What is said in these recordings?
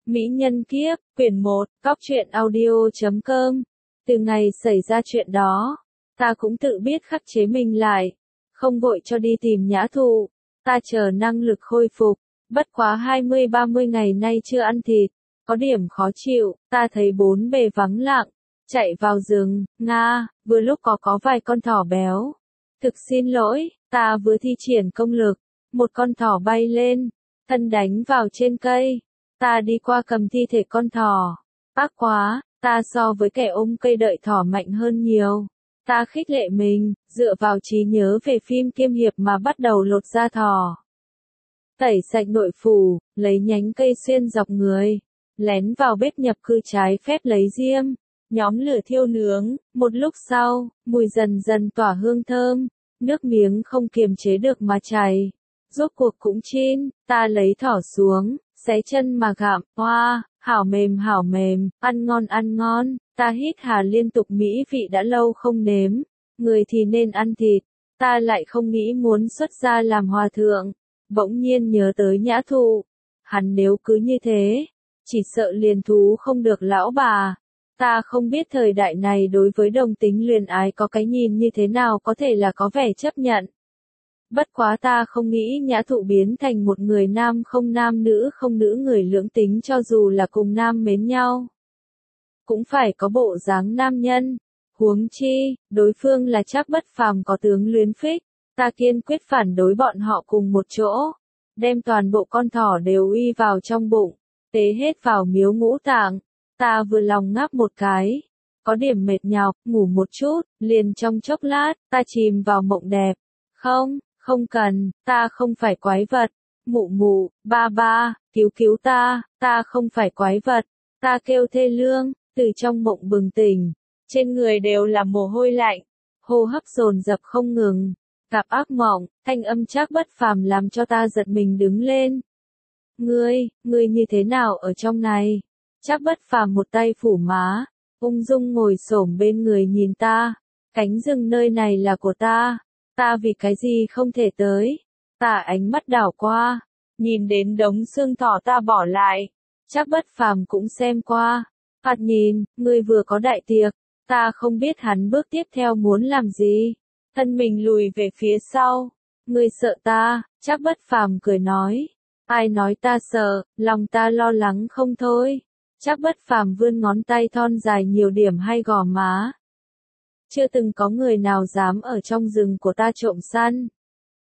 Mỹ nhân kiếp, quyển 1, Cóc truyện audio.com. Từ ngày xảy ra chuyện đó, ta cũng tự biết khắc chế mình lại, không vội cho đi tìm Nhã Thụ. Ta chờ năng lực khôi phục, bất quá 20-30 ngày nay chưa ăn thịt, có điểm khó chịu, ta thấy bốn bề vắng lặng, chạy vào rừng, vừa lúc có vài con thỏ béo. Thực xin lỗi, ta vừa thi triển công lực, một con thỏ bay lên, thân đánh vào trên cây. Ta đi qua cầm thi thể con thỏ. Ác quá, ta so với kẻ ôm cây đợi thỏ mạnh hơn nhiều. Ta khích lệ mình, dựa vào trí nhớ về phim kiếm hiệp mà bắt đầu lột da thỏ. Tẩy sạch nội phủ, lấy nhánh cây xuyên dọc người. Lén vào bếp nhập cư trái phép lấy diêm. Nhóm lửa thiêu nướng, một lúc sau, mùi dần dần tỏa hương thơm. Nước miếng không kiềm chế được mà chảy. Rốt cuộc cũng chín, ta lấy thỏ xuống. Xé chân mà gặm, hảo mềm, ăn ngon, ta hít hà liên tục mỹ vị đã lâu không nếm, người thì nên ăn thịt, ta lại không nghĩ muốn xuất gia làm hòa thượng, bỗng nhiên nhớ tới Nhã Thụ, hắn nếu cứ như thế, chỉ sợ liền thú không được lão bà, ta không biết thời đại này đối với đồng tính luyến ái có cái nhìn như thế nào có thể là có vẻ chấp nhận. Bất quá ta không nghĩ Nhã Thụ biến thành một người nam không nữ người lưỡng tính cho dù là cùng nam mến nhau. Cũng phải có bộ dáng nam nhân. Huống chi, đối phương là Trác Bất Phàm có tướng luyến phích. Ta kiên quyết phản đối bọn họ cùng một chỗ. Đem toàn bộ con thỏ đều uy vào trong bụng. Tế hết vào miếu ngũ tạng. Ta vừa lòng ngáp một cái. Có điểm mệt nhọc, ngủ một chút, liền trong chốc lát, ta chìm vào mộng đẹp. Không cần, ta không phải quái vật. Mụ, ba, cứu ta không phải quái vật. Ta kêu thê lương, từ trong mộng bừng tỉnh. Trên người đều là mồ hôi lạnh. Hô hấp dồn dập không ngừng. Gặp ác mộng, thanh âm Trác Bất Phàm làm cho ta giật mình đứng lên. Ngươi như thế nào ở trong này? Trác Bất Phàm một tay phủ má, ung dung ngồi xổm bên người nhìn ta. Cánh rừng nơi này là của ta. Ta vì cái gì không thể tới? Ta ánh mắt đảo qua, nhìn đến đống xương thỏ ta bỏ lại. Trác Bất Phàm cũng xem qua. Phạt nhìn, ngươi vừa có đại tiệc, ta không biết hắn bước tiếp theo muốn làm gì. Thân mình lùi về phía sau. Ngươi sợ ta? Trác Bất Phàm cười nói. Ai nói ta sợ, lòng ta lo lắng không thôi. Trác Bất Phàm vươn ngón tay thon dài nhiều điểm hay gò má. Chưa từng có người nào dám ở trong rừng của ta trộm săn.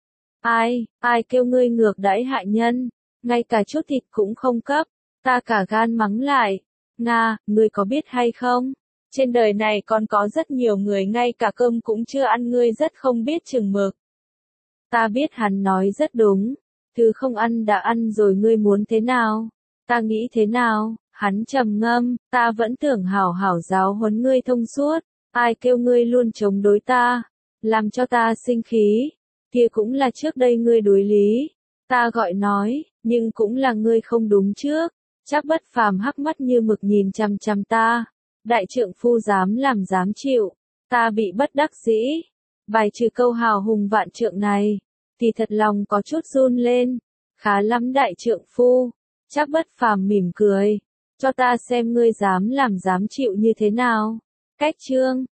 Ai kêu ngươi ngược đãi hại nhân, ngay cả chút thịt cũng không cấp, ta cả gan mắng lại. Ngươi có biết hay không? Trên đời này còn có rất nhiều người ngay cả cơm cũng chưa ăn, ngươi rất không biết chừng mực. Ta biết hắn nói rất đúng, thứ không ăn đã ăn rồi, ngươi muốn thế nào? Ta nghĩ thế nào? Hắn trầm ngâm, ta vẫn tưởng hảo hảo giáo huấn ngươi thông suốt. Ai kêu ngươi luôn chống đối ta, làm cho ta sinh khí, kia cũng là trước đây ngươi đối lý. Ta gọi nói, nhưng cũng là ngươi không đúng trước. Trác Bất Phàm hắc mắt như mực nhìn chằm chằm ta. Đại trượng phu dám làm dám chịu, ta bị bất đắc dĩ. Bài trừ câu hào hùng vạn trượng này, thì thật lòng có chút run lên. Khá lắm đại trượng phu. Trác Bất Phàm mỉm cười, cho ta xem ngươi dám làm dám chịu như thế nào. Cách chương